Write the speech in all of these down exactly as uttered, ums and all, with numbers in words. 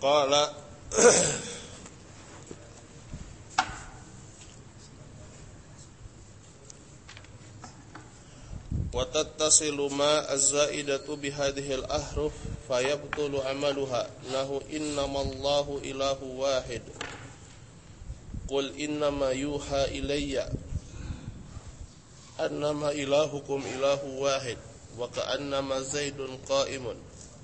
Qala wa tattasilu ma az-zaidatu bihadhihi al-ahruf fayabtulu amaluha lahu innamallahu ilahu wahid qul innama yuha ilayya annama ilahukum ilahu wahid wa ka'annama zaidun qa'imun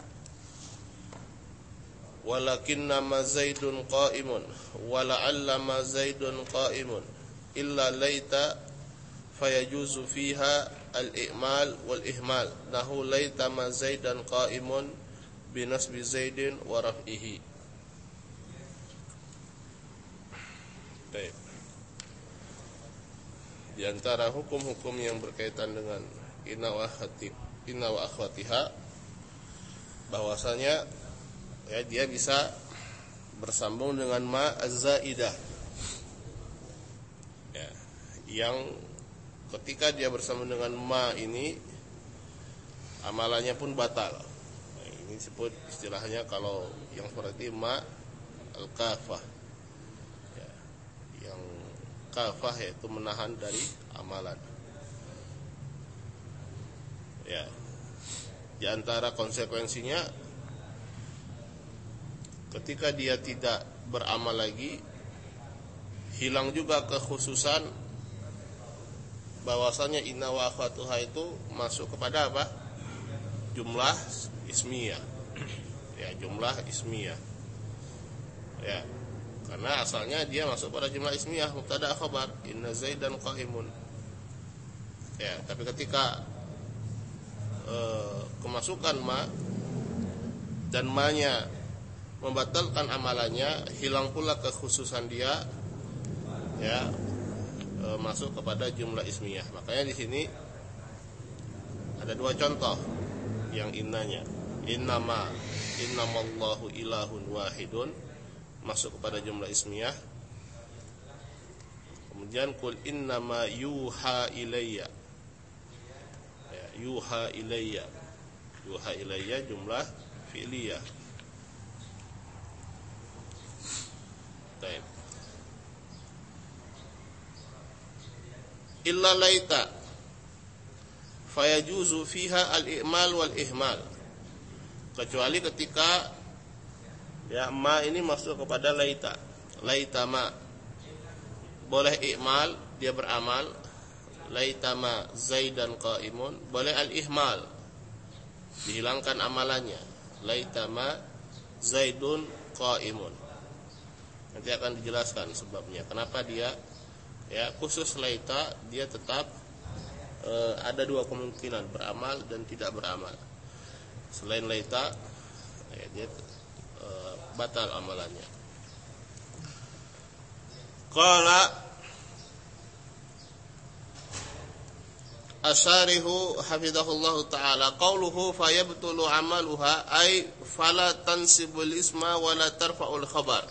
walakinnama zaidun qa'imun wa la'allama zaidun qa'imun illa laita fayajuzu fiha al-i'mal wal-ihmal nahu laita ma zaidan qa'imun binasbi zaidin wa raf'ihi. Baik. Di antara hukum-hukum yang berkaitan dengan inna wa akhwati inna wa akhwatiha bahwasanya ya dia bisa bersambung dengan ma az-zaidah. Ya, yang ketika dia bersama dengan ma ini amalannya pun batal. Nah, ini disebut istilahnya kalau yang seperti ma al-kafah. Ya, yang kafah yaitu menahan dari amalan. Ya. Di antara konsekuensinya ketika dia tidak beramal lagi, hilang juga kekhususan bahwasanya inna wa akhwatuha itu masuk kepada apa? Jumlah ismiyah. Ya, jumlah ismiyah. Ya. Karena asalnya dia masuk pada jumlah ismiyah mubtada khabar inna zaidan qa'imun. Ya, tapi ketika e, kemasukan ma dan ma-nya membatalkan amalannya, hilang pula kekhususan dia. Ya. Masuk kepada jumlah ismiyah. Makanya di sini ada dua contoh yang innanya. Innama innamallahu ilahun wahidun masuk kepada jumlah ismiyah. Kemudian qul innama yuha ilayya. Ya, yuha ilayya. Yuha ilayya jumlah fi'liyah. Baik. Illa laita fayajuzu fiha al-i'mal wal ihmal, kecuali ketika ya ma ini masuk kepada laita. Laita ma boleh i'mal, dia beramal. Laita ma zaidan qa'imun, boleh al-ihmal, dihilangkan amalannya. Laita ma zaidun qa'imun. Nanti akan dijelaskan sebabnya kenapa dia ya khusus laita, dia tetap e, ada dua kemungkinan, beramal dan tidak beramal. Selain laita ya, dia e, batal amalannya. Qala asyarihu hafizahullahu ta'ala qauluhu fayabtulu amaluha ay fala tansibul isma wala tarfa'ul khabar.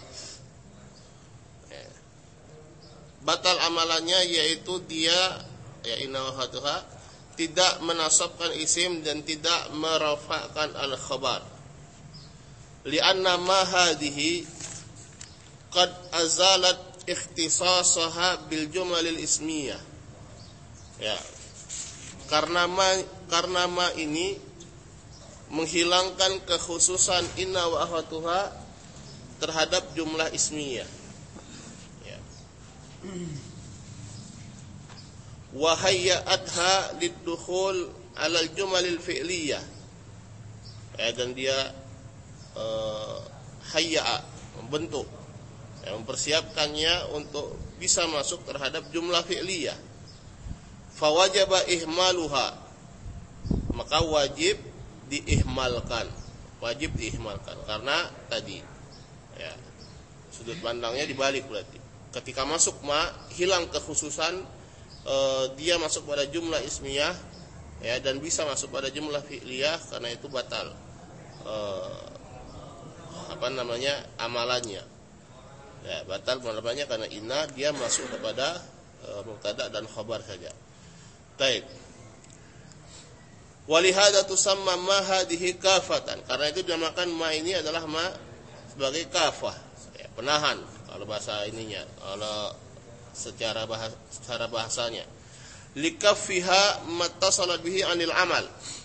Batal amalannya yaitu dia ya inna wa akhwatuha tidak menasabkan isim dan tidak merafa'kan al-khabar. Li'anna ma hadhihi qad azalat ikhtisasaha bil jumalil ismiyah. Ya. Karena ma karena ma ini menghilangkan kekhususan inna wa akhwatuha terhadap jumlah ismiyah. Wa hayya'atha lidukhul 'ala al-jumalil fi'liyah. Ya, dan dia uh, hayya'a, membentuk, ya, mempersiapkannya untuk bisa masuk terhadap jumlah fi'liyah. Fa wajaba ihmaluha, maka wajib diihmalkan. Wajib diihmalkan karena tadi ya sudut pandangnya dibalik berarti. Ketika masuk ma hilang kekhususan, e, dia masuk pada jumlah ismiyah ya dan bisa masuk pada jumlah fi'liyah, karena itu batal e, apa namanya amalannya. Ya, batal amalannya karena inna dia masuk kepada e, mubtada dan khabar saja. Baik. Walihada tusamma ma hadhihi kafatan, karena itu dinamakan ma ini adalah ma sebagai kafah, ya, penahan kalau bahasa ininya, kalau secara bahasa, secara bahasanya. Likaffiha mattasalat bihi anil amal.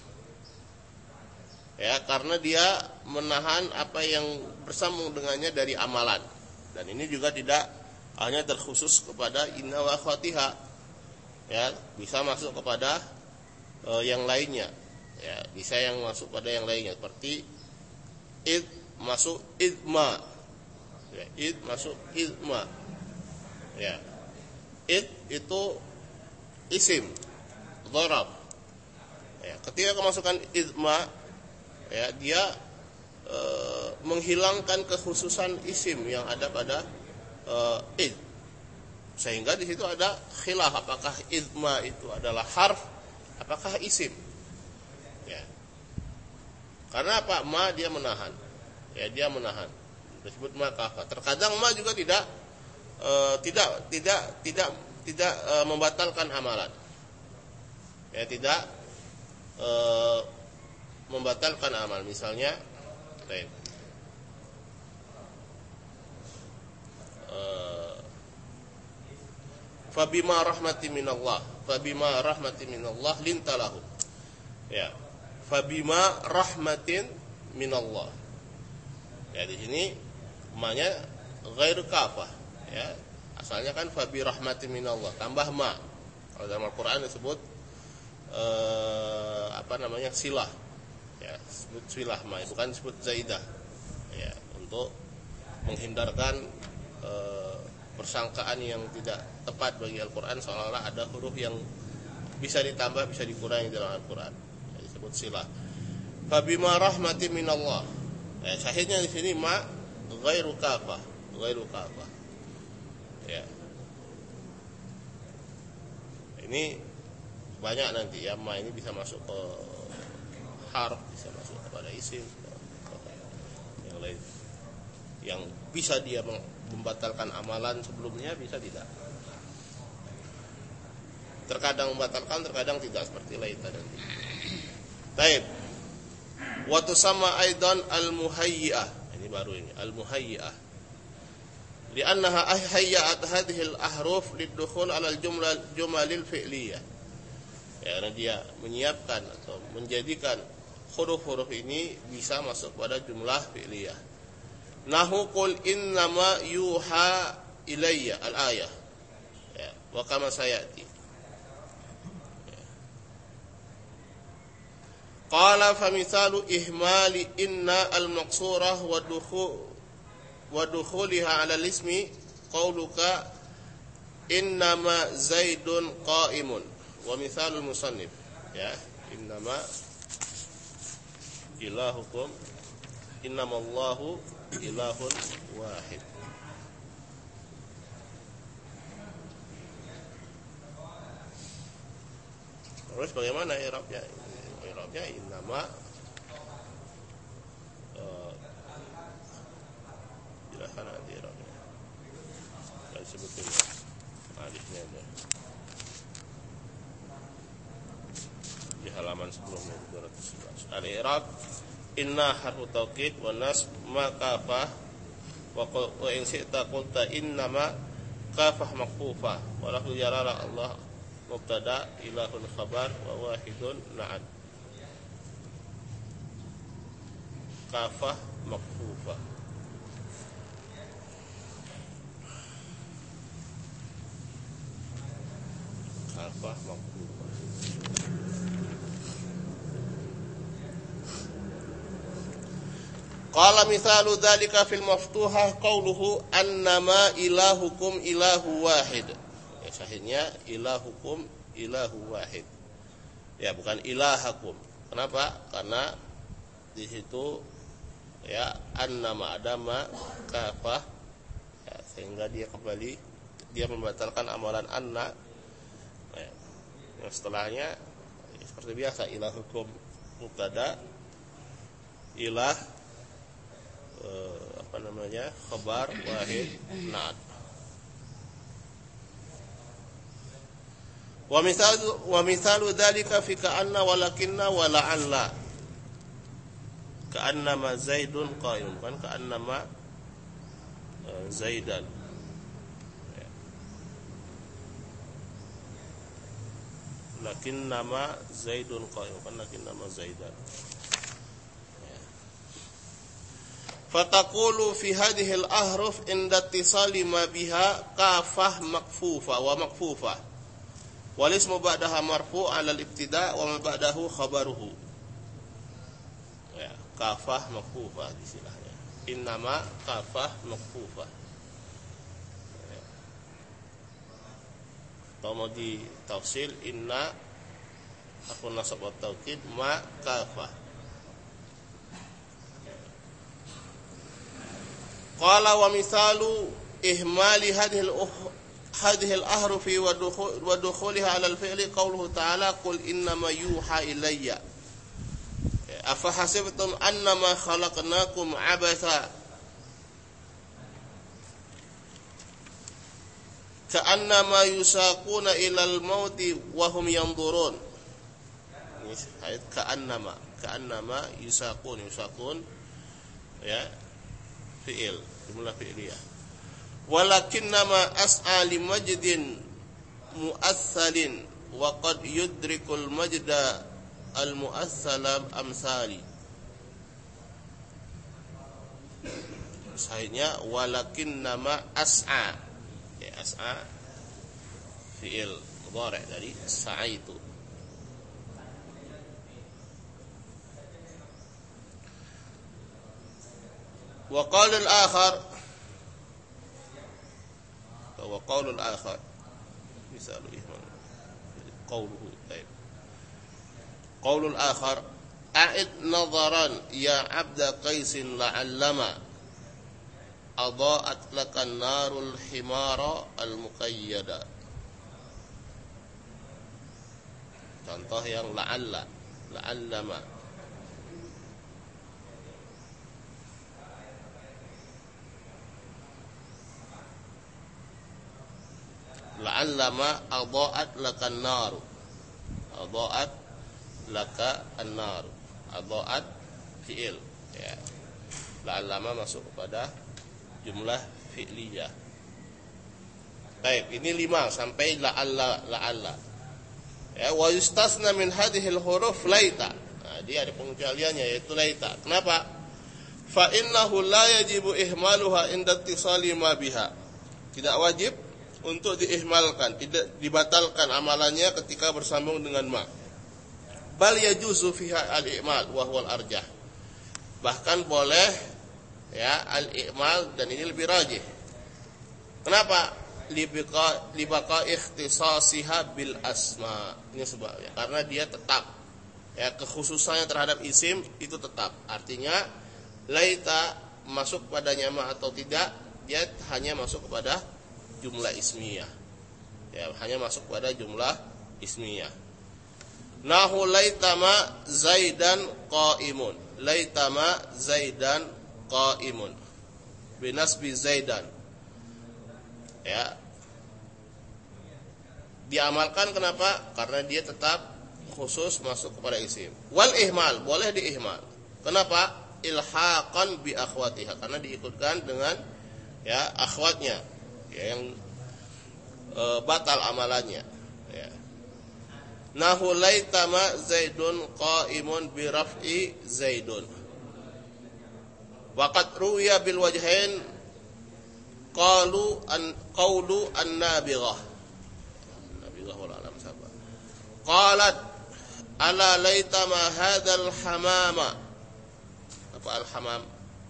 Ya, karena dia menahan apa yang bersambung dengannya dari amalan. Dan ini juga tidak hanya terkhusus kepada inna wa akhwatiha. Ya, bisa masuk kepada uh, yang lainnya. Ya, bisa yang masuk pada yang lainnya seperti id masuk idma. Ya, id masuk idma. Ya. Id itu isim dharab. Ya, ketika kemasukan idma, ya, dia e, menghilangkan kekhususan isim yang ada pada e, id, sehingga di situ ada khilaf apakah idma itu adalah harf, apakah isim. Ya. Karena apa? Ma dia menahan, ya, dia menahan, disebut ma kafah. Terkadang ma juga tidak e, tidak tidak tidak tidak e, membatalkan amalan, ya, tidak e, membatalkan amal. Misalnya, baik, uh, fabima rahmati minallah, fabima rahmati minallah lintalahu. Ya, fabima rahmatin minallah. Ya, di sini ma-nya ghairu kafah. Ya, asalnya kan fabi rahmatin minallah tambah ma. Kalau dalam Al-Qur'an disebut uh, apa namanya? Silah. Ya, sebut silah ma, bukan sebut zaidah. Ya, untuk menghindarkan e, persangkaan yang tidak tepat bagi Al-Qur'an, seolah-olah ada huruf yang bisa ditambah, bisa dikurangi dalam Al-Qur'an. Ya, disebut silah. Fabima rahmatin minallah. Ya, syahidnya di sini ma ghairu kafah, ghairu kafah. Ya. Ini banyak nanti ya, ma ini bisa masuk ke harf, bisa masuk kepada isim, yang lain, yang bisa dia membatalkan amalan sebelumnya, bisa tidak. Terkadang membatalkan, terkadang tidak, seperti lain tadi. Baik. Wa tusamma aidan al-muhayyi'ah. Ini baru ini, al-muhayyi'ah. Li'annaha hayya'at hadhihi al-ahruf lidukhul 'ala al-jumlah jumalil fi'liyah. Ya, karena dia menyiapkan atau menjadikan huruf-huruf ini bisa masuk pada jumlah fi'liyah. Nahu qul innama yuha ilayya al-ayah. Ya, wa kama sayati. Ya. Qala fa mithalu ihmali inna al-maqsurah wa dukhul wa dukhuliha 'ala al-ismi qauluka innama zaidun qa'imun wa mithalul musannif. Ya, innama ilahukum innamallahu ilahun wahid. Terus bagaimana i'rabnya? I'rabnya innama, uh, jelaskan nanti i'rabnya. Saya sebutin alifnya ada di halaman sebelumnya dua ratus sebelas. Al-i'rab inna harfu taukid wa nasb ma kafah wa in syi'ta qulta innama kafah maqfufah wa lahu jarara Allah mubtada ilahun khabar wa wahidun na'at. Kafah maqfufah. Kafah maqfufah. Qala mithalu dzalika fil maftuhah qauluhu annama ilahukum ilahu wahid. Ya, sahihnya ilahukum ilahu wahid. Ya, bukan ilahakum. Kenapa? Karena di situ ya annama adama kafah, ya, sehingga dia kembali dia membatalkan amalan anna. Ya, yang setelahnya ya, seperti biasa ilahukum mubtada, ilah Uh, apa namanya khabar wahid na'at. Wa mithalu wa mithalu dzalika fi ka'anna walakinna wa la'alla. Ka'annama zaidun qa'im, kan ka'annama uh, Zaidan. Ya. Lakin nama Zaidun qa'im, kan lakin nama Zaidan. Ya. Fataqulu fi hadhihi al-ahruf inda ittisali ma biha kafah makfufa wa makfufa. Wal ismu ba'daha marfu' 'ala al-ibtida' wa ma ba'dahu khabaruhu. Ya, kafah makfufa istilahnya. Innama kafah makfufa. Ya. Atau mau di tafsil inna aku nasab wa taukid ma kafah. Qala wa mithalu ihmali hadhihi al hadhihi al-ahrufi wa dukhuliha 'ala al-fi'li qawluhu ta'ala qul innama yuha ilayya afa hasibtum annama khalaqnakum 'abatha ka'annama yusaquna ilal mauti wa hum yanzurun. Ini ayat ka'annama, ka'annama yusaqun, yusaqun ya fi'il, jumlah fi'liyah. Walakinnama as'a li majdin mu'assalin wa qad yudrikul majda al mu'assala amsali. Sahihnya walakinnama as'a, ya as'a fi'il mudhari' dari sa'aitu. Wa qala al-akhar wa qaulul akhar misalu ihmal qauluhu taib qaulul akhar a'id nazaran ya abda qaisin la'allama adaat lakan narul himara al muqayyada. Contoh yang la'alla, la'allama. La'allama adaat lakan naru, adaat laka an-nar, adaat fi'il ya. La'allama masuk kepada jumlah fi'liyah. Baik, ini lima sampai la'alla, la'alla. Ya, wa yustasna min hadhihi al-huruf laita. Nah, dia ada pengecualiannya yaitu laita. Kenapa? Fa innahu la yajibu ihmaluha inda ittisali ma biha. Tidak wajib untuk diihmalkan, tidak dibatalkan amalannya ketika bersambung dengan ma. Bal yajuzu fiha al-i'mal wa huwa al-arjah. Bahkan boleh ya al-i'mal dan ini lebih rajih. Kenapa? Libaqa libaqa ikhtisasiha bil asma. Ini sebabnya karena dia tetap ya kekhususannya terhadap isim itu tetap. Artinya laita masuk padanya ma atau tidak, dia hanya masuk kepada jumlah ismiyah. Ya, hanya masuk pada jumlah ismiyah. Nahu laitama Zaidan qaimun. Laitama Zaidan qaimun. Binasbi Zaidan. Ya. Diamalkan kenapa? Karena dia tetap khusus masuk kepada isim. Wal ihmal, boleh diihmal. Kenapa? Ilhaqan bi akhwatiha, karena diikutkan dengan ya akhwatnya. Ya, yang e, batal amalannya ya. Nahu laitama Zaidun qaimun bi raf'i Zaidun. Waqad ruwiya bil wajhain qalu an qawlu an-nabighah. Nabighah wal alam sabah. Qalat ala laitama hadzal hamama. Apa al-hamam?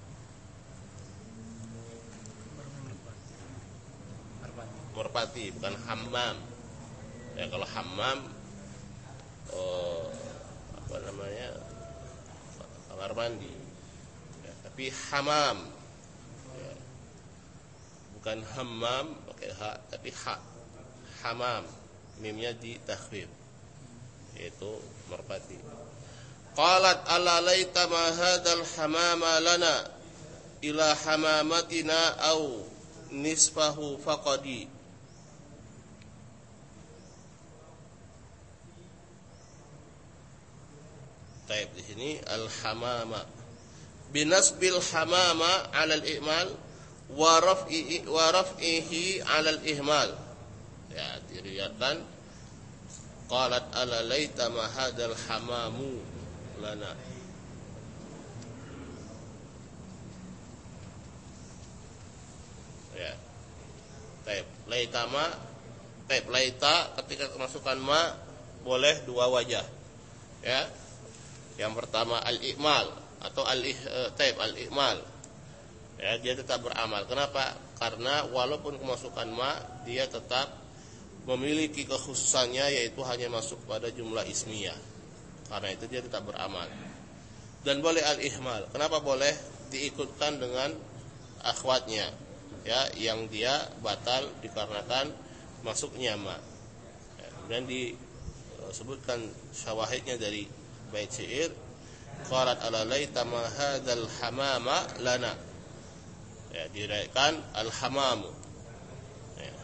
Merpati, bukan hammam. Ya kalau hammam oh, apa namanya? Kamar mandi. Ya, tapi hamam. Ya. Bukan hammam pakai ha, tapi ha. Hamam. Mimnya di takhfif. Yaitu merpati. Qalat ala laita ma hadzal hamama lana ila hamamatina au nisfahu faqadi. Taib di sini al-hamama binasbil hamama 'ala al-i'mal wa raf'i wa raf'ihi 'ala al-ihmal. Ya, diriwayatkan qalat ala laita ma hadzal hamamu lana. Ya. Taib, laita ma, taib laita ketika kemasukan ma boleh dua wajah. Ya. Yang pertama al-i'mal atau al-ih taib al-i'mal. Ya, dia tetap beramal. Kenapa? Karena walaupun kemasukan ma, dia tetap memiliki kekhususannya, yaitu hanya masuk pada jumlah ismiyah. Karena itu dia tetap beramal. Dan boleh al-ihmal. Kenapa boleh? Diikutkan dengan akhwatnya, ya, yang dia batal dikarenakan masuknya ma. Ya, dan disebutkan syawahidnya dari bait syair, qalat ala laita ma hadzal hamama lana. Ya, diriwayatkan al-hamamu. Ya.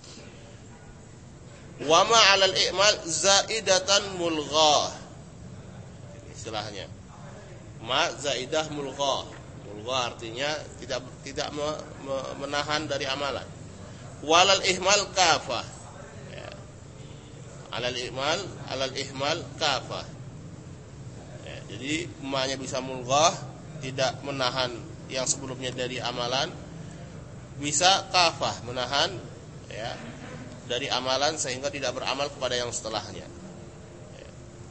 Wa ma 'ala al-i'mal zaidatan mulghah. Istilahnya. Ma zaidah mulghah. Mulghah artinya tidak tidak me, me, menahan dari amalan. Walal ihmal kafah. Ya. 'Alal i'mal, 'alal ihmal kafah. Ya, jadi ma-nya bisa mulghah, tidak menahan yang sebelumnya dari amalan, bisa kafah, menahan, ya, dari amalan sehingga tidak beramal kepada yang setelahnya. Ya.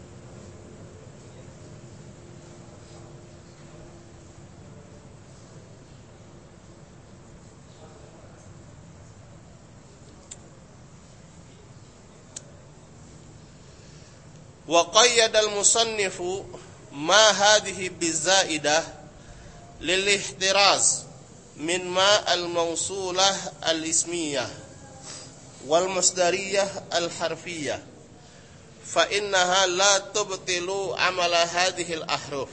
Wa qayyada al-musannifu ma hadhihi bizaidah lil ihtiraz min ma al-mawsulah al-ismiyah wal masdariyah al-harfiyah fa innaha la tubtilu amala hadhihi al-ahruf.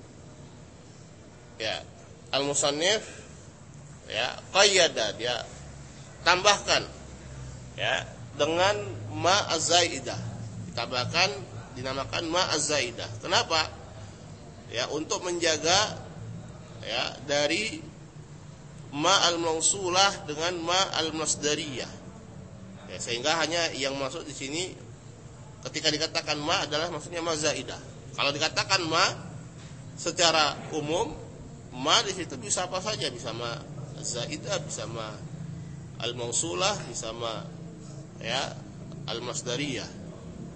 Ya, al-musannif, ya, qayyada, dia tambahkan, ya, dengan ma az-zaidah, ditambahkan, dinamakan ma az-zaidah. Kenapa? Ya, untuk menjaga, ya, dari ma al-mausulah dengan ma al-masdariyah. Ya, sehingga hanya yang masuk di sini ketika dikatakan ma adalah maksudnya ma zaidah. Kalau dikatakan ma secara umum, ma di situ bisa apa saja, bisa ma zaidah, bisa ma al-mausulah, bisa ma, ya, al-masdariyah.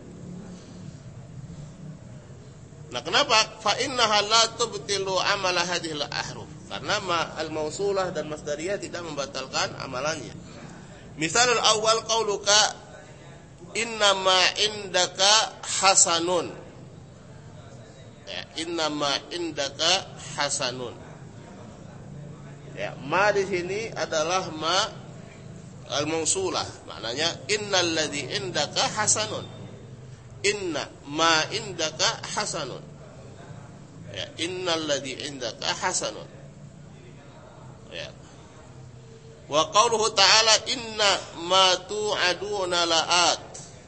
Nah, kenapa? Fa innaha la tubtilu amala hadhil ahruf. Karena ma al-mausulah dan masdariyah tidak membatalkan amalannya. Misalul awal qauluka inna ma indaka hasanun. Ya, inna ma indaka hasanun. Ya, ma di sini adalah ma al-mausulah. Maknanya innal ladzi indaka hasanun. Inna ma indaka hasanun. Ya, innal ladzi indaka hasanun. Ya. Wa qauluhu ta'ala inna ma tu'aduna la'at.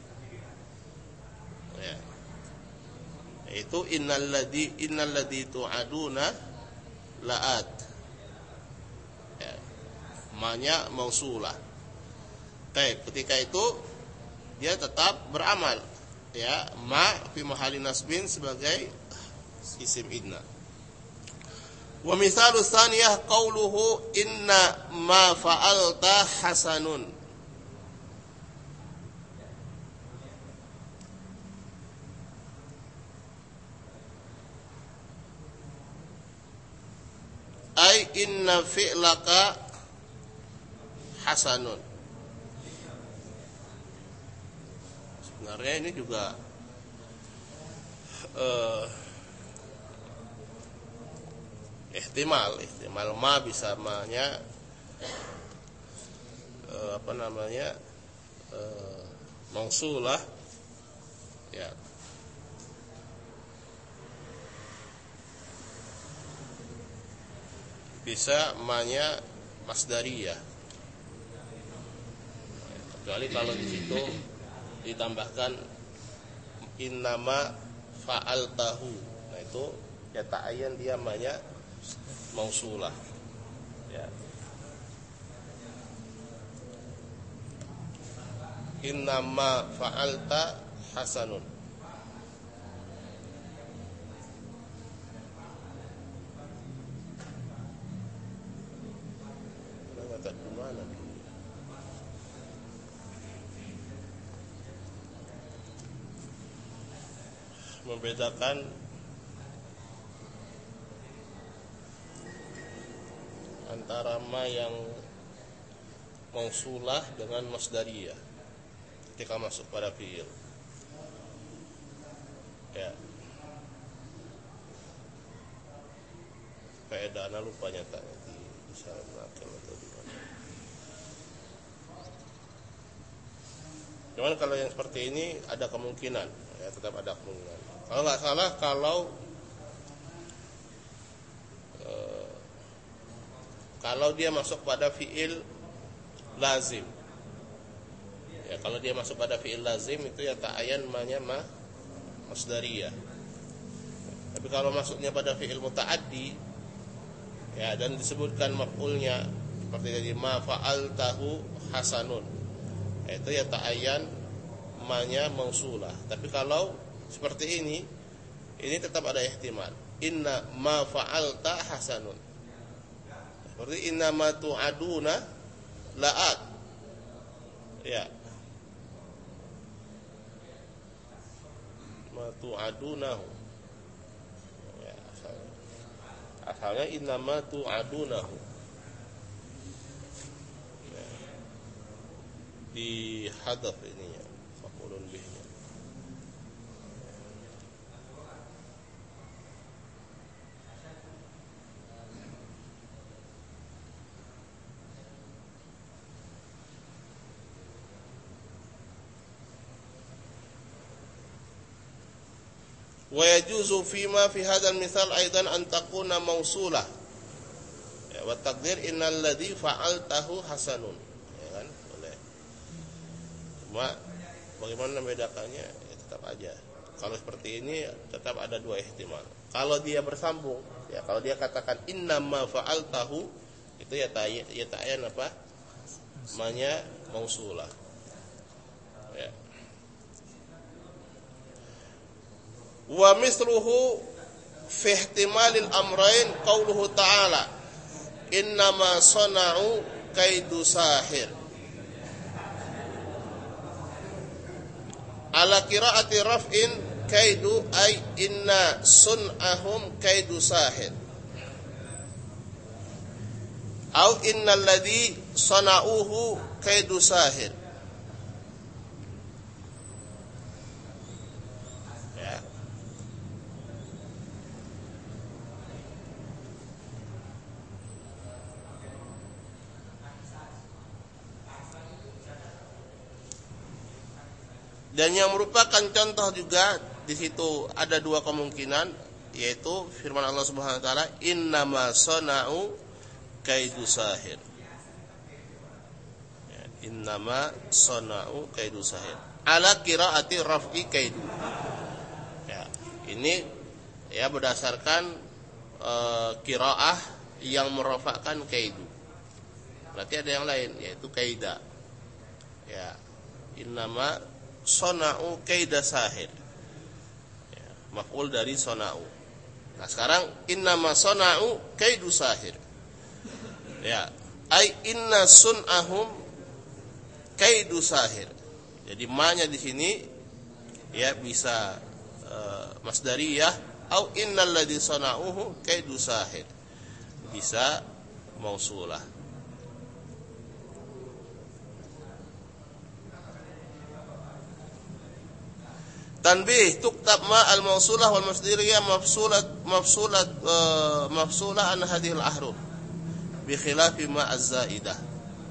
Ya. Itu innal ladzi innal ladzi tu'aduna la'at. Ya. Ma-nya mausulah. Baik, ketika itu dia tetap beramal. Ya, ma fi mahalli nasbin sebagai isim inna. Wa mithalu tsaniyah qauluhu inna ma fa'alta hasanun. Ai inna fi'laka hasanun. Sebenarnya ini juga uh, ihtimal, ihtimal ma bisa ma-nya uh, apa namanya uh, mausulah, ya. Bisa ma-nya masdariyah. Kecuali kalau di situ ditambahkan innama fa'altahu. Nah, itu ya ta'ayyan dia ma-nya mausulah. Ya. innama fa'alta hasanun. Kata di mana? Membedakan antara ma yang mausulah dengan masdariyah ketika masuk pada fiil. Ya. Faedah ana lupa nyatanya di misalnya nakal atau di mana. Cuman kalau yang seperti ini ada kemungkinan, ya tetap ada kemungkinan. Kalau nggak salah kalau eh, kalau dia masuk pada fiil lazim. Ya, kalau dia masuk pada fiil lazim itu ya ta'ayyan ma-nya ma masdariyah. Tapi kalau masuknya pada fiil muta'addi, ya, dan disebutkan maf'ulnya seperti tadi ma fa'altahu hasanun, ya, itu ya ta'ayyan ma-nya mausulah. Tapi kalau seperti ini, ini tetap ada ihtimal. Inna ma fa'alta hasanun. Seperti inna ma tu'aduna la'at. Ya. Ma tu'adunahu. Ya, asalnya. Asalnya inna ma tu'adunahu. Ya. Di hadaf ini ya. Faqulun bihnya. Wa yajuzu fima fi hadzal misal aidan an takuna mausulah. Ya, wa taqdir innal ladzi fa'altahu hasanun. Ya kan? Boleh. Cuma bagaimana membedakannya? Ya, tetap aja. Kalau seperti ini tetap ada dua ihtimal. Kalau dia bersambung, ya kalau dia katakan innama fa'altahu, itu ya ta'ayyan ya ta'ayyan apa? Ma-nya mausulah. Ya. Wa misluhu fi ihtimalil amrayn qauluhu ta'ala innama sana'u kaidu sahir. Ala qiraati raf'in kaidu ay inna sun'ahum kaidu sahir. Au innal ladzi sana'uhu kaidu sahir. Dan yang merupakan contoh juga di situ ada dua kemungkinan, yaitu firman Allah Subhanahu wa taala innama sana'u kaidu sahir. Ya, innama sana'u kaidu sahir. Ala qiraati raf'i kaidu. Ya, ini ya berdasarkan uh, qiraah yang merafa'kan kaidu. Berarti ada yang lain yaitu kaida. Ya, innama sona'u kaida sahir, ya, maf'ul dari sona'u. Nah sekarang innama sona'u kaidu sahir, ya, ai inna sun'ahum kaidu sahir. Jadi ma-nya di sini ya bisa uh, masdariyah, au innal ladzi sona'uhu kaidu sahir, bisa mausulah. Tanbih tuktab ma al-mausulah wal masdariyah mafsulat mafsulat uh, mafsulah an hadhil ahruf bi khilafi ma az-zaidah.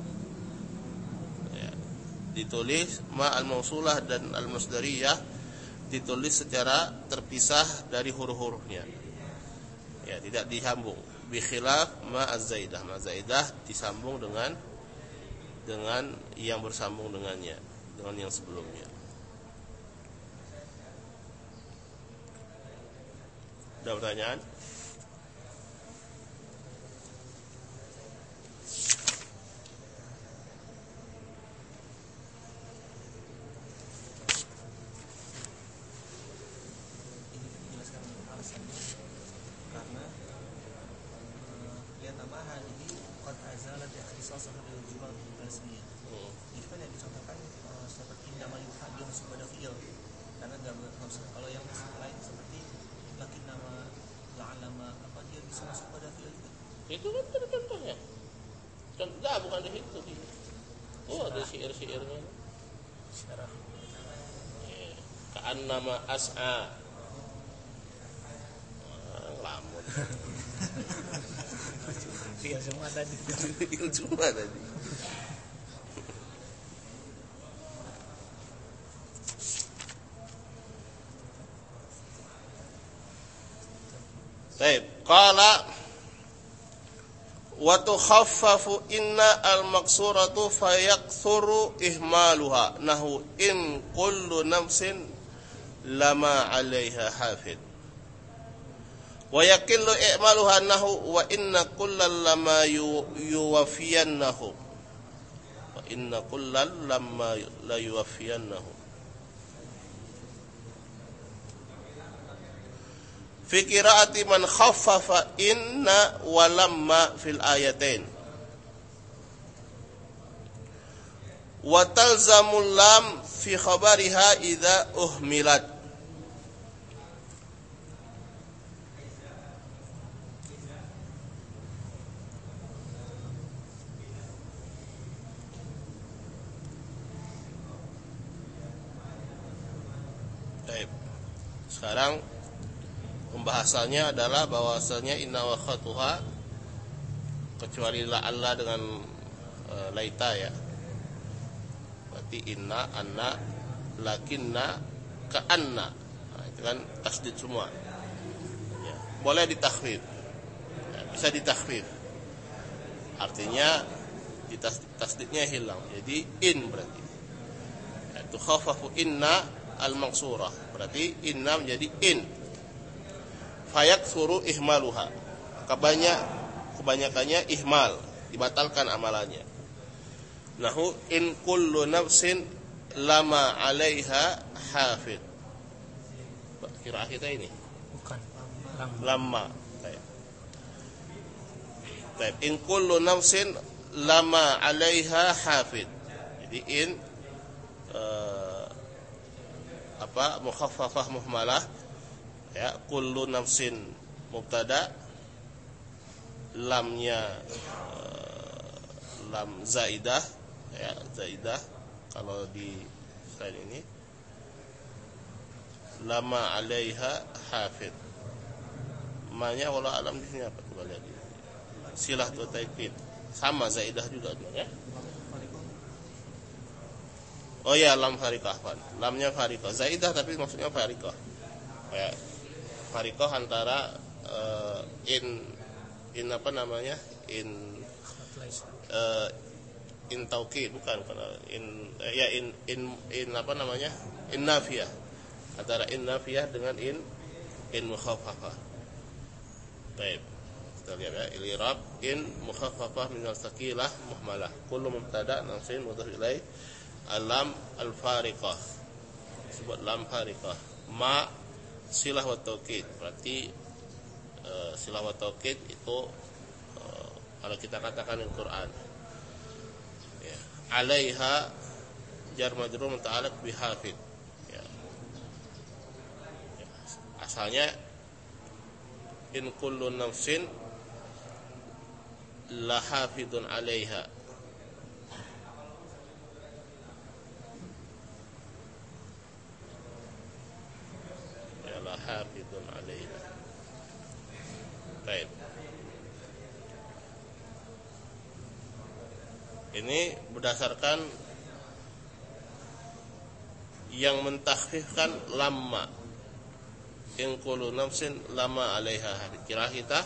Ya, ditulis ma al-mausulah dan al-masdariyah ditulis secara terpisah dari huruf-hurufnya. Ya, tidak disambung. Bi khilaf ma az-zaidah. Ma zaidah disambung dengan dengan yang bersambung dengannya, dengan yang sebelumnya. Ada pertanyaan? sahadil jumal tasmiyah. Hmm. Itu kan yang dicontohkan uh, seperti nama yuha dia masuk pada fi'il. Karena enggak maksud kalau yang lain seperti lakin nama la'alama apa dia bisa masuk pada fi'il juga. Itu kan contohnya. Contoh bukan di situ. Oh, ada syair-syairnya. Syarah. Ya. Ka'annama as'a. Lamun. Fi'il semua tadi. Fi'il semua tadi. Baik, qala wa tukhaffafu inna al-maqsuratu fayakthuru ihmaluha nahu in kullu nafsin lama 'alaiha hafid wa yakillu i'maluha nahu wa inna kullal lama yuwaffiyannahu wa inna kullal lama la yuwaffiyannahu fi qiraati man khaffafa inna wa lamma fil ayatain wa talzamul lam fi khabariha idza uhmilat. Baik. Sekarang pembahasannya adalah bahwasanya inna wa khatuha kecuali la'alla dengan e, laita ya. Berarti inna, anna, lakinna, ka'anna. Nah, itu kan tasdid semua. Ya. Boleh ditakhfif. Ya, bisa ditakhfif. Artinya tasdidnya hilang. Jadi in berarti. Ya, itu khaffafu inna al-maqsurah. Berarti inna menjadi in. Fayakthuru ihmaluha. Kebanyak kebanyakannya ihmal, dibatalkan amalannya. Nahu in kullu nafsin lama 'alaiha hafid. Kira kita ini bukan lama. Baik. Baik, in kullu nafsin lama 'alaiha hafid. Jadi in uh, apa mukhaffafah muhmalah ya, kullu nafsin mubtada, lamnya uh, lam zaidah ya, zaidah kalau di slide ini lama 'alaiha hafid. Manya wala alam di sini apa coba lihat. Silah tu taukid sama zaidah juga ya. Oh ya, lam farikah kan. Lamnya farikah. Zaidah tapi maksudnya farikah. Ya. Farikah antara uh, in in apa namanya? In uh, in taukid bukan karena in uh, ya in in in apa namanya? In nafiyah. Antara in nafiyah dengan in in mukhaffafah. Baik. Kita lihat ya, i'rab in mukhaffafah min al-thaqilah muhmalah. Kullu mubtada nafsin mudhaf ilaih. Alam al-fariqah. Sebut lam fariqah. Ma silah wa taukid. Berarti uh, silah wa taukid itu uh, kalau kita katakan di Quran ya, 'alaiha jar majrur muta'alliq bi hafid ya. Ya, asalnya in kullu nafsin la hafidun 'alaiha. Hafidun 'alaiha. Baik. Ini berdasarkan yang mentakhfifkan lamma. In kullu nafsin lama 'alaiha hafid. Kira kita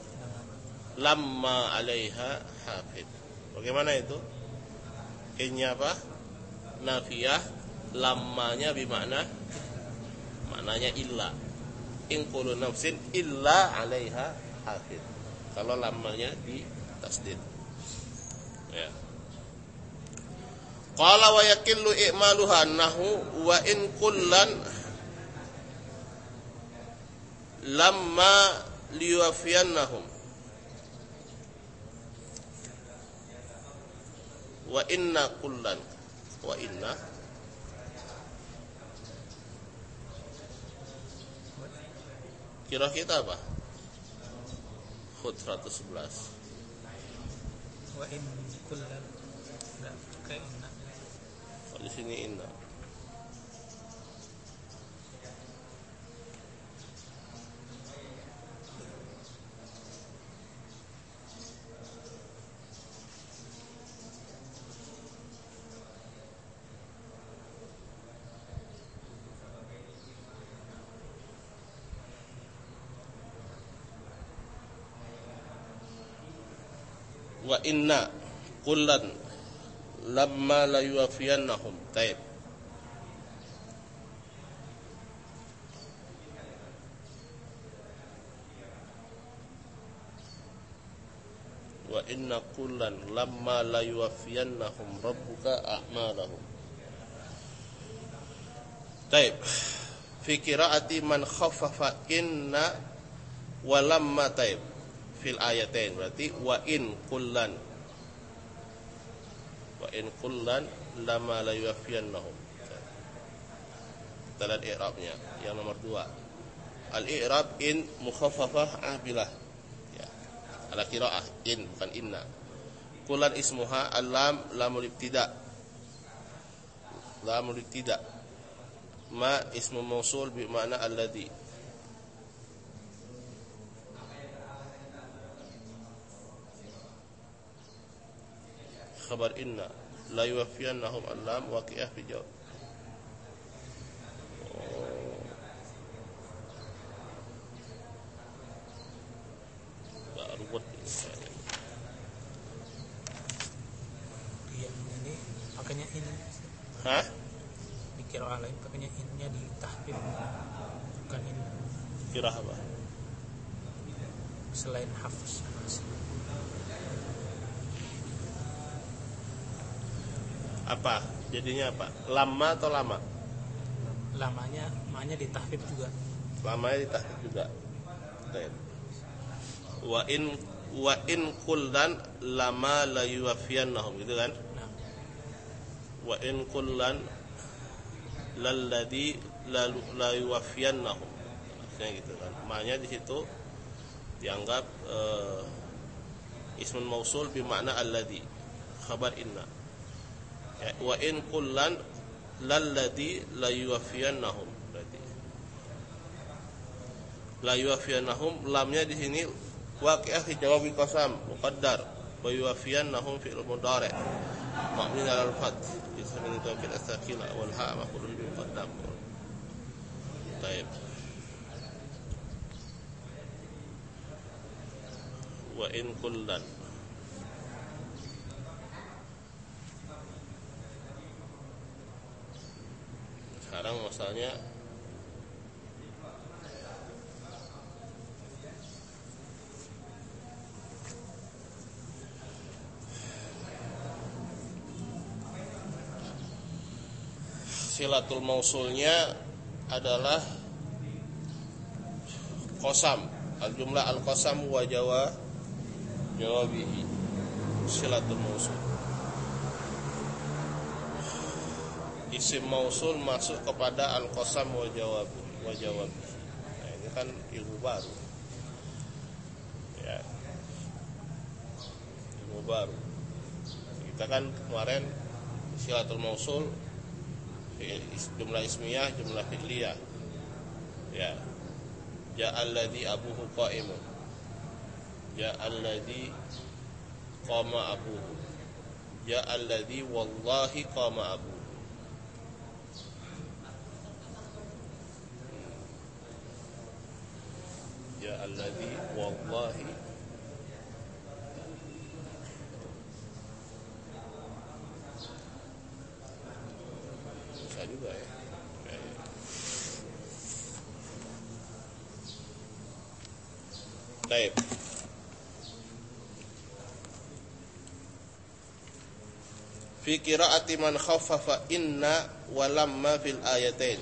lamma 'alaiha hafid. Bagaimana itu? Innya apa? Nafiyah, lammanya bermakna maknanya illa. In kullu nafsin illa 'alaiha hafid. Kalau lamanya di tasdid. Ya. Qala wa yakillu i'maluha nahu wa in kullan lamma liyuwafiyannahum. Wa inna kullan. Wa inna kira kita apa? Hud seratus sebelas. Wa in kullan. Enggak kayak inna. Oh, di sini inna. Wa inna kullan lamma la yuwafiyannahum. Taib. Wa inna kullan lamma la yuwafiyannahum rabbuka a'malahum. Taib. Fi qiraati man khaffafa inna wa lamma. Taib. Fil ayatain berarti wa in kullan. Wa in kullan lama la yuwafiyannahum. Kita lihat i'rabnya yang nomor dua. Al-i'rab in mukhaffafah abilah. Ya. Ala qiraah in bukan inna. Kullan ismuha al-lam lamul ibtida. Lamul ibtida. Ma ismu mausul bi makna alladhi. Khabar inna la yuwafiyannahum al-lam waqi'ah fi jawab. Oh. Baru buat ini. Iya, ini pakainya in. Hah? Di qiraah lain pakainya innya di tahfif bukan in. Qiraah apa? Selain hafs. Apa? Jadinya apa? Lama atau lama? Lamanya, maknya di tahfif juga. Lamanya di tahfif juga. Baik. Wa in wa in kullan lama la yuwafiyannahum, gitu kan? Nah. Wa in kullan lalladzi la la yuwafiyannahum. Maksudnya gitu kan. Maknya di situ dianggap uh, ismun mausul bi makna alladzi, khabar inna. Ya, wa in kullan lalladzi la yuwafiyannahum. Berarti la yuwafiyannahum lamnya di sini waqi'ah fi jawabil qasam muqaddar wa yuwafiyannahum fi'il mudhari' mabni 'ala al-fath ism min tawkid as-sakila wal ha maf'ul bi muqaddam. Baik. Wa in kullan sekarang masalahnya silatul mausulnya adalah qasam, al-jumlah al-qasam wa jawa jawabihi, silatul mausul. Isim mausul masuk kepada al-qasam wa jawab wa jawab. Nah, ini kan ilmu baru. Ya. Ilmu baru. Kita kan kemarin silatul mausul jumlah ismiyah, jumlah fi'liyah. Ya. Ja'alladzi abuhu qa'imun. Ja'alladzi qama abuhu. Ja'alladzi wallahi qama abuhu. Ya alladzi wallahi bisa juga ya. Baik. Fi qiraati man khaffafa inna wa lamma fil ayatain.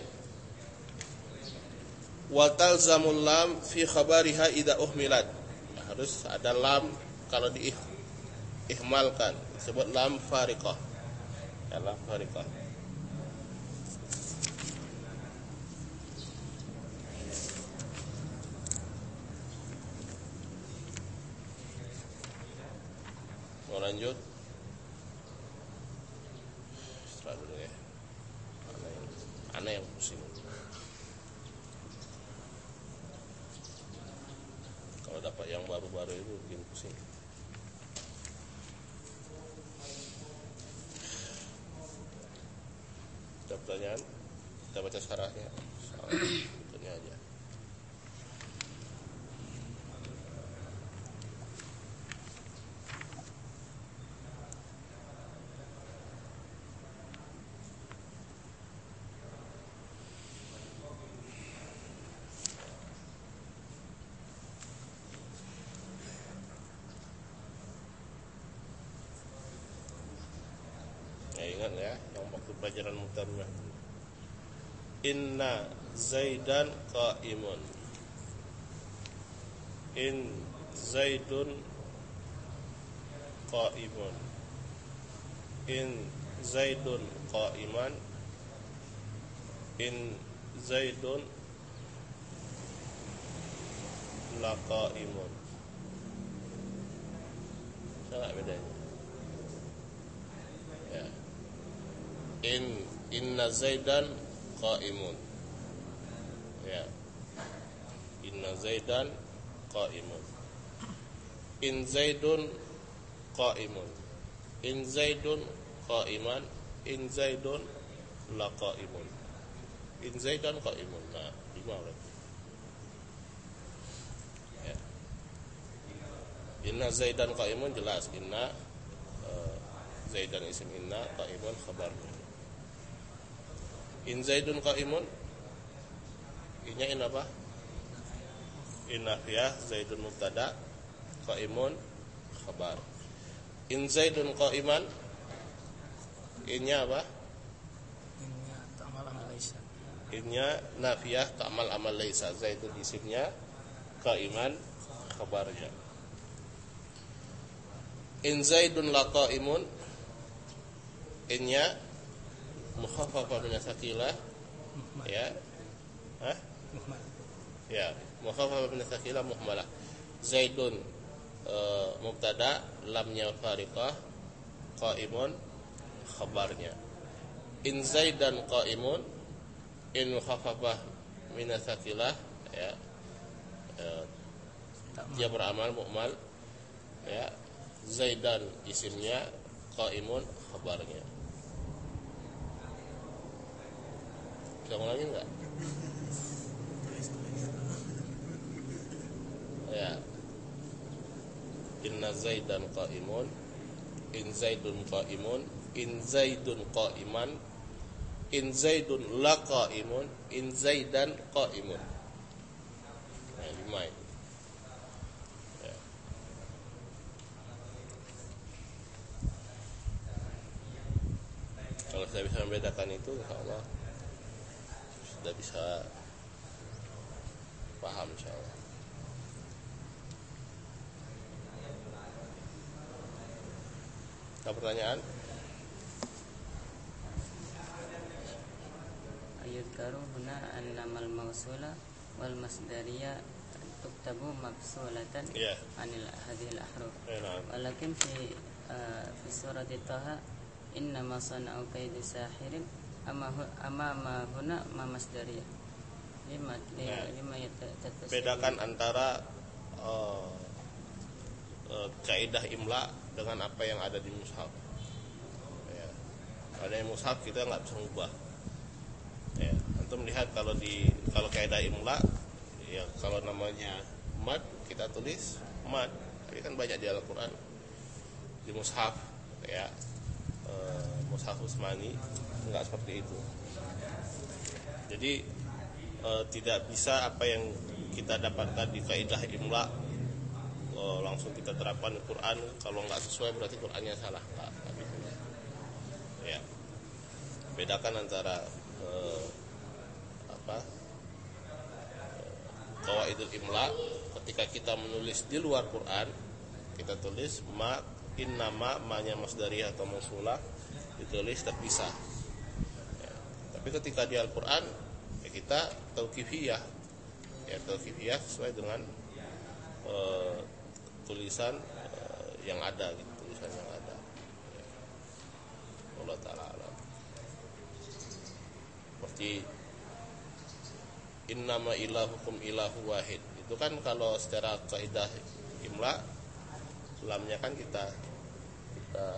Wa talzamul lam fi khabariha idza uhmilat. Harus ada lam kalau diihmalkan. sebut lam fariqah. Ya, lam fariqah. Mau lanjut? Istirahat dulu ya. Ana yang, ana yang pusing. Kalau dapat yang baru-baru itu bikin pusing. Ada pertanyaan? Kita baca syarahnya. Soalnya aja. Ingat ya, yang waktu pelajaran mutarmah. Inna Zaidan qa'imun. In Zaidun qa'imun. In Zaidun qa'iman. In Zaidun la qa'imun. Salah bedanya. Ya. In inna Zaidan qa'imun. Ya. Inna Zaidan qa'imun. In Zaidun qa'imun. In Zaidun qa'iman. In Zaidun la qa'imun. In Zaidan qa'imun. Nah, lima berarti. Ya. Inna Zaidan qa'imun jelas. Inna uh, Zaidan isim inna, qa'imun khabarnya. In Zaidun qa'imun. Inya in apa? In nafiyah, Zaidun mubtada, qa'imun khabar. In Zaidun qa'iman. Innya apa? Innya ta'mal amal laisa. Innya nafiyah ta'mal amal laisa. Zaidun isimnya, qa'iman khabarnya. In Zaidun la qa'imun. Innya mukhaffafah min tsaqilah. Ya. Hah? Muhammad. Ya, mukhaffafah min tsaqilah muhmalah. Zaidun uh, mubtada, lamnya fariqah, qa'imun khabarnya. In Zaidan qa'imun. In mukhaffafah min tsaqilah, ya. Uh, dia beramal mu'mal, ya. Zaidan isimnya, qa'imun khabarnya. Kita ulangi enggak? Ya. Inna Zaidan qa'imun. In Zaidun qa'imun. In Zaidun qa'iman. In Zaidun la qa'imun. In Zaidan qa'imun. Nah, lima ini. Ya. Kalau saya bisa membedakan itu, insyaallah sudah bisa paham insyaallah. Ada pertanyaan? Ayudkaru huna annamal mausula wal masdariyah tuktabu mafsulatan Ya. anil hadhil ahruf. Ya, nah. Walakin fi uh, fi surati Taha innama sana'u kaidu sahirin amma hu- amama huna ma masdariyah. Lima Ya. lima yatatas. Bedakan antara uh, uh, kaidah imla dengan apa yang ada di mushaf. Ya. Ada yang mushaf kita nggak bisa ubah. Ya, antum lihat kalau di kalau kaidah imla, ya kalau namanya mad kita tulis mad. Tapi kan banyak di Al-Qur'an di mushaf, ya. Uh, mushaf Utsmani enggak seperti itu. Jadi uh, tidak bisa apa yang kita dapatkan di kaidah imla uh, langsung kita terapkan di Quran. Kalau enggak sesuai berarti Qurannya salah. Enggak, enggak gitu. Ya. Bedakan antara uh, apa? Qawaidul imla, ketika kita menulis di luar Quran, kita tulis ma innama ma-nya masdariyah atau mausulah ditulis terpisah. Ya. Tapi ketika di Al-Qur'an ya kita tauqifiyah. Ya tauqifiyah sesuai dengan uh, tulisan uh, yang ada gitu, tulisan yang ada. Ya. Allah taala alam. Seperti innama ilahukum ilahu wahid. Itu kan kalau secara kaidah imla lamnya kan kita kita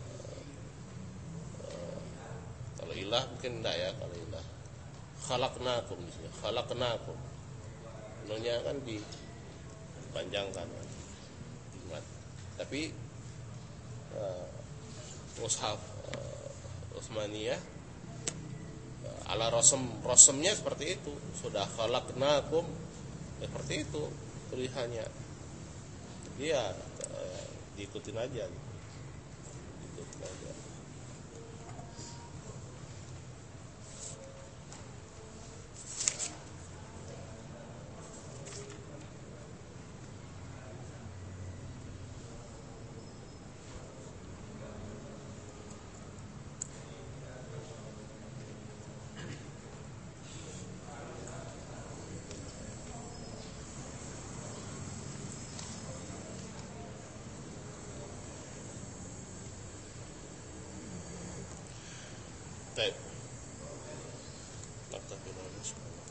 uh, kalau ilah mungkin enggak ya, kalau ilah khalaqnakum misalnya khalaqnakum nunya kan dipanjangkan kan. Tapi uh, mushaf uh, Utsmaniyah uh, ala rosem rosemnya seperti itu, sudah khalaqnakum ya, seperti itu tulisannya. Dia uh, diikutin aja gitu. Diikutin aja. Baik. Naktafi